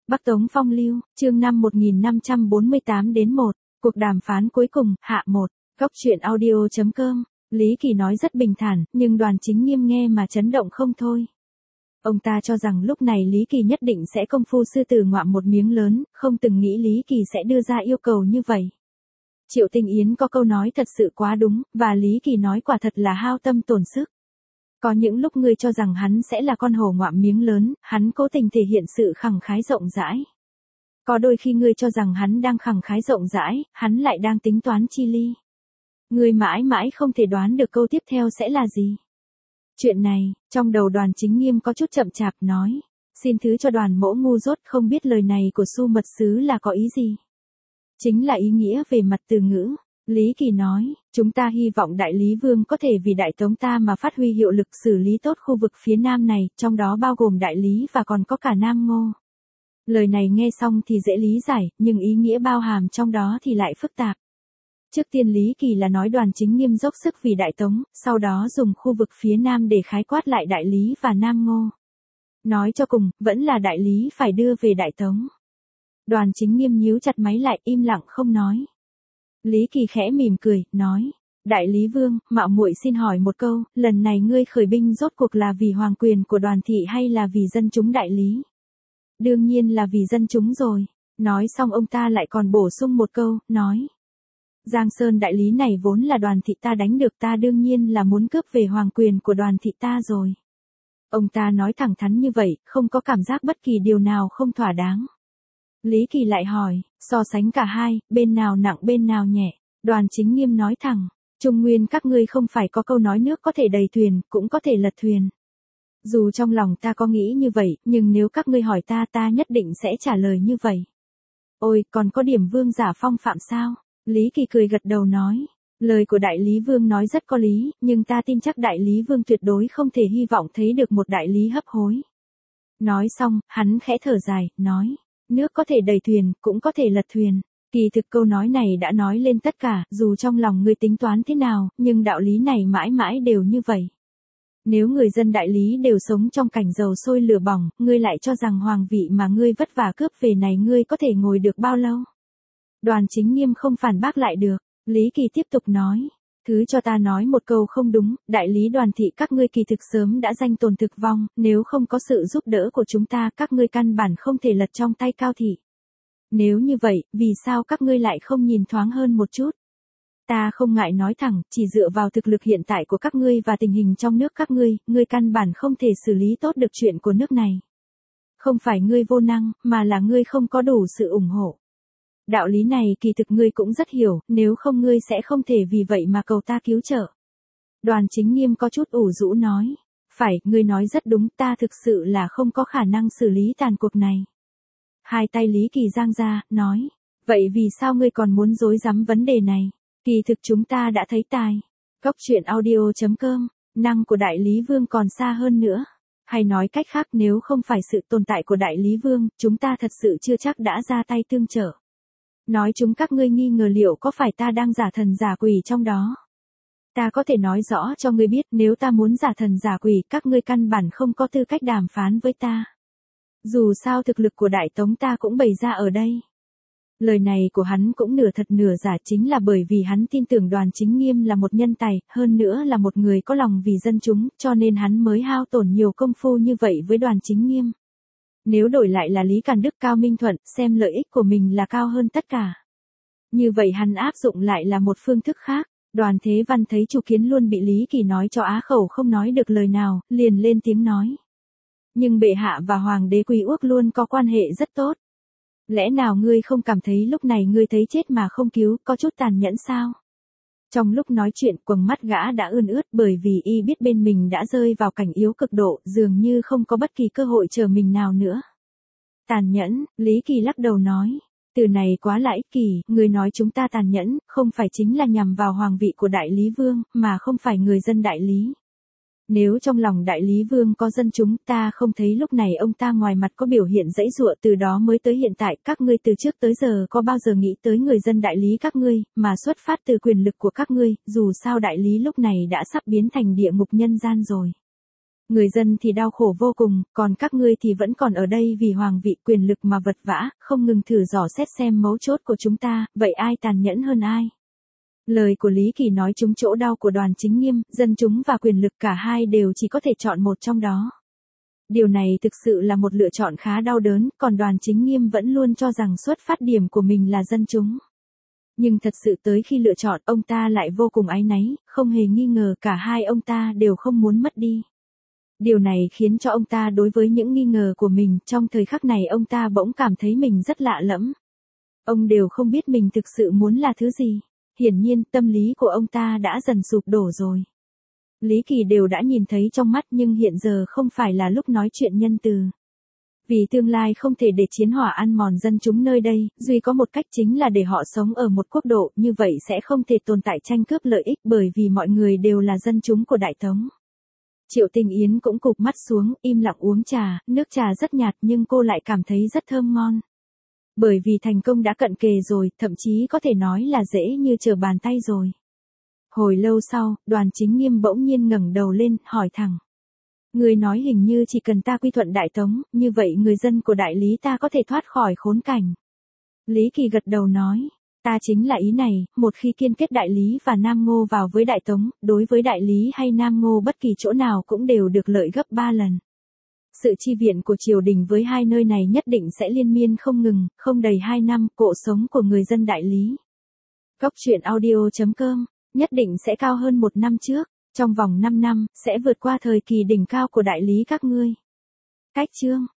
Bắc Tống Phong Lưu, chương 5 1548-1, cuộc đàm phán cuối cùng, hạ 1, góc truyện audio.com, Lý Kỳ nói rất bình thản, nhưng Đoàn Chính Nghiêm nghe mà chấn động không thôi. Ông ta cho rằng lúc này Lý Kỳ nhất định sẽ công phu sư tử ngoạm một miếng lớn, không từng nghĩ Lý Kỳ sẽ đưa ra yêu cầu như vậy. Triệu Tinh Yến có câu nói thật sự quá đúng, và Lý Kỳ nói quả thật là hao tâm tổn sức. Có những lúc ngươi cho rằng hắn sẽ là con hổ ngoạm miếng lớn, hắn cố tình thể hiện sự khẳng khái rộng rãi. Có đôi khi ngươi cho rằng hắn đang khẳng khái rộng rãi, hắn lại đang tính toán chi ly. Ngươi mãi mãi không thể đoán được câu tiếp theo sẽ là gì. Chuyện này, trong đầu Đoàn Chính Nghiêm có chút chậm chạp nói. Xin thứ cho Đoàn mỗ ngu dốt không biết lời này của Su Mật Sứ là có ý gì. Chính là ý nghĩa về mặt từ ngữ. Lý Kỳ nói, chúng ta hy vọng Đại Lý Vương có thể vì Đại Tống ta mà phát huy hiệu lực xử lý tốt khu vực phía Nam này, trong đó bao gồm Đại Lý và còn có cả Nam Ngô. Lời này nghe xong thì dễ lý giải, nhưng ý nghĩa bao hàm trong đó thì lại phức tạp. Trước tiên Lý Kỳ là nói Đoàn Chính Nghiêm dốc sức vì Đại Tống, sau đó dùng khu vực phía Nam để khái quát lại Đại Lý và Nam Ngô. Nói cho cùng, vẫn là Đại Lý phải đưa về Đại Tống. Đoàn Chính Nghiêm nhíu chặt máy lại im lặng không nói. Lý Kỳ khẽ mỉm cười, nói, Đại Lý Vương, mạo muội xin hỏi một câu, lần này ngươi khởi binh rốt cuộc là vì hoàng quyền của Đoàn thị hay là vì dân chúng Đại Lý? Đương nhiên là vì dân chúng rồi. Nói xong ông ta lại còn bổ sung một câu, nói, Giang Sơn Đại Lý này vốn là Đoàn thị ta đánh được, ta đương nhiên là muốn cướp về hoàng quyền của Đoàn thị ta rồi. Ông ta nói thẳng thắn như vậy, không có cảm giác bất kỳ điều nào không thỏa đáng. Lý Kỳ lại hỏi, so sánh cả hai, bên nào nặng bên nào nhẹ? Đoàn Chính Nghiêm nói thẳng, Trung Nguyên các ngươi không phải có câu nói nước có thể đầy thuyền, cũng có thể lật thuyền. Dù trong lòng ta có nghĩ như vậy, nhưng nếu các ngươi hỏi ta, ta nhất định sẽ trả lời như vậy. Ôi, còn có điểm vương giả phong phạm sao? Lý Kỳ cười gật đầu nói, lời của Đại Lý Vương nói rất có lý, nhưng ta tin chắc Đại Lý Vương tuyệt đối không thể hy vọng thấy được một đại lý hấp hối. Nói xong, hắn khẽ thở dài, nói, nước có thể đầy thuyền, cũng có thể lật thuyền. Kỳ thực câu nói này đã nói lên tất cả, dù trong lòng ngươi tính toán thế nào, nhưng đạo lý này mãi mãi đều như vậy. Nếu người dân Đại Lý đều sống trong cảnh dầu sôi lửa bỏng, ngươi lại cho rằng hoàng vị mà ngươi vất vả cướp về này ngươi có thể ngồi được bao lâu? Đoàn Chính Nghiêm không phản bác lại được, Lý Kỳ tiếp tục nói. Thứ cho ta nói một câu không đúng, Đại Lý Đoàn thị các ngươi kỳ thực sớm đã danh tồn thực vong, nếu không có sự giúp đỡ của chúng ta các ngươi căn bản không thể lật trong tay Cao thị. Nếu như vậy, vì sao các ngươi lại không nhìn thoáng hơn một chút? Ta không ngại nói thẳng, chỉ dựa vào thực lực hiện tại của các ngươi và tình hình trong nước các ngươi căn bản không thể xử lý tốt được chuyện của nước này. Không phải ngươi vô năng, mà là ngươi không có đủ sự ủng hộ. Đạo lý này kỳ thực ngươi cũng rất hiểu, nếu không ngươi sẽ không thể vì vậy mà cầu ta cứu trợ. Đoàn Chính Nghiêm có chút ủ rũ nói. Phải, ngươi nói rất đúng, ta thực sự là không có khả năng xử lý tàn cuộc này. Hai tay Lý Kỳ giang ra, nói. Vậy vì sao ngươi còn muốn rối rắm vấn đề này? Kỳ thực chúng ta đã thấy tài. Góc truyện audio.com, năng của Đại Lý Vương còn xa hơn nữa. Hay nói cách khác, nếu không phải sự tồn tại của Đại Lý Vương, chúng ta thật sự chưa chắc đã ra tay tương trợ. Nói chúng các ngươi nghi ngờ liệu có phải ta đang giả thần giả quỷ trong đó. Ta có thể nói rõ cho ngươi biết, nếu ta muốn giả thần giả quỷ, các ngươi căn bản không có tư cách đàm phán với ta. Dù sao thực lực của Đại Tống ta cũng bày ra ở đây. Lời này của hắn cũng nửa thật nửa giả, chính là bởi vì hắn tin tưởng Đoàn Chính Nghiêm là một nhân tài, hơn nữa là một người có lòng vì dân chúng, cho nên hắn mới hao tổn nhiều công phu như vậy với Đoàn Chính Nghiêm. Nếu đổi lại là Lý Càn Đức Cao Minh Thuận, xem lợi ích của mình là cao hơn tất cả. Như vậy hắn áp dụng lại là một phương thức khác. Đoàn Thế Văn thấy Chu Kiến luôn bị Lý Kỳ nói cho á khẩu không nói được lời nào, liền lên tiếng nói. Nhưng bệ hạ và Hoàng đế Quý Uốc luôn có quan hệ rất tốt. Lẽ nào ngươi không cảm thấy lúc này ngươi thấy chết mà không cứu, có chút tàn nhẫn sao? Trong lúc nói chuyện, quầng mắt gã đã ươn ướt bởi vì y biết bên mình đã rơi vào cảnh yếu cực độ, dường như không có bất kỳ cơ hội chờ mình nào nữa. Tàn nhẫn, Lý Kỳ lắc đầu nói. Từ này quá là ích kỷ, người nói chúng ta tàn nhẫn, không phải chính là nhằm vào hoàng vị của Đại Lý Vương, mà không phải người dân Đại Lý. Nếu trong lòng Đại Lý Vương có dân chúng, ta không thấy lúc này ông ta ngoài mặt có biểu hiện giãy giụa, từ đó mới tới hiện tại, các ngươi từ trước tới giờ có bao giờ nghĩ tới người dân Đại Lý các ngươi, mà xuất phát từ quyền lực của các ngươi, dù sao Đại Lý lúc này đã sắp biến thành địa ngục nhân gian rồi. Người dân thì đau khổ vô cùng, còn các ngươi thì vẫn còn ở đây vì hoàng vị quyền lực mà vật vã, không ngừng thử dò xét xem mấu chốt của chúng ta, vậy ai tàn nhẫn hơn ai? Lời của Lý Kỳ nói trúng chỗ đau của Đoàn Chính Nghiêm, dân chúng và quyền lực cả hai đều chỉ có thể chọn một trong đó. Điều này thực sự là một lựa chọn khá đau đớn, còn Đoàn Chính Nghiêm vẫn luôn cho rằng xuất phát điểm của mình là dân chúng. Nhưng thật sự tới khi lựa chọn, ông ta lại vô cùng áy náy, không hề nghi ngờ cả hai ông ta đều không muốn mất đi. Điều này khiến cho ông ta đối với những nghi ngờ của mình, trong thời khắc này ông ta bỗng cảm thấy mình rất lạ lẫm. Ông đều không biết mình thực sự muốn là thứ gì. Hiển nhiên, tâm lý của ông ta đã dần sụp đổ rồi. Lý Kỳ đều đã nhìn thấy trong mắt nhưng hiện giờ không phải là lúc nói chuyện nhân từ. Vì tương lai không thể để chiến hỏa ăn mòn dân chúng nơi đây, duy có một cách chính là để họ sống ở một quốc độ, như vậy sẽ không thể tồn tại tranh cướp lợi ích bởi vì mọi người đều là dân chúng của Đại Tống. Triệu Tình Yến cũng cụp mắt xuống, im lặng uống trà, nước trà rất nhạt nhưng cô lại cảm thấy rất thơm ngon. Bởi vì thành công đã cận kề rồi, thậm chí có thể nói là dễ như trở bàn tay rồi. Hồi lâu sau, Đoàn Chính Nghiêm bỗng nhiên ngẩng đầu lên, hỏi thẳng. Người nói hình như chỉ cần ta quy thuận Đại Tống, như vậy người dân của đại lý ta có thể thoát khỏi khốn cảnh. Lý Kỳ gật đầu nói, ta chính là ý này, một khi kiên kết Đại Lý và Nam Ngô vào với Đại Tống, đối với Đại Lý hay Nam Ngô bất kỳ chỗ nào cũng đều được lợi gấp 3 lần. Sự chi viện của triều đình với hai nơi này nhất định sẽ liên miên không ngừng, không đầy 2 năm, cộ sống của người dân Đại Lý. Góc truyện audio.com, nhất định sẽ cao hơn 1 năm trước, trong vòng 5 năm, sẽ vượt qua thời kỳ đỉnh cao của Đại Lý các ngươi. Cách chương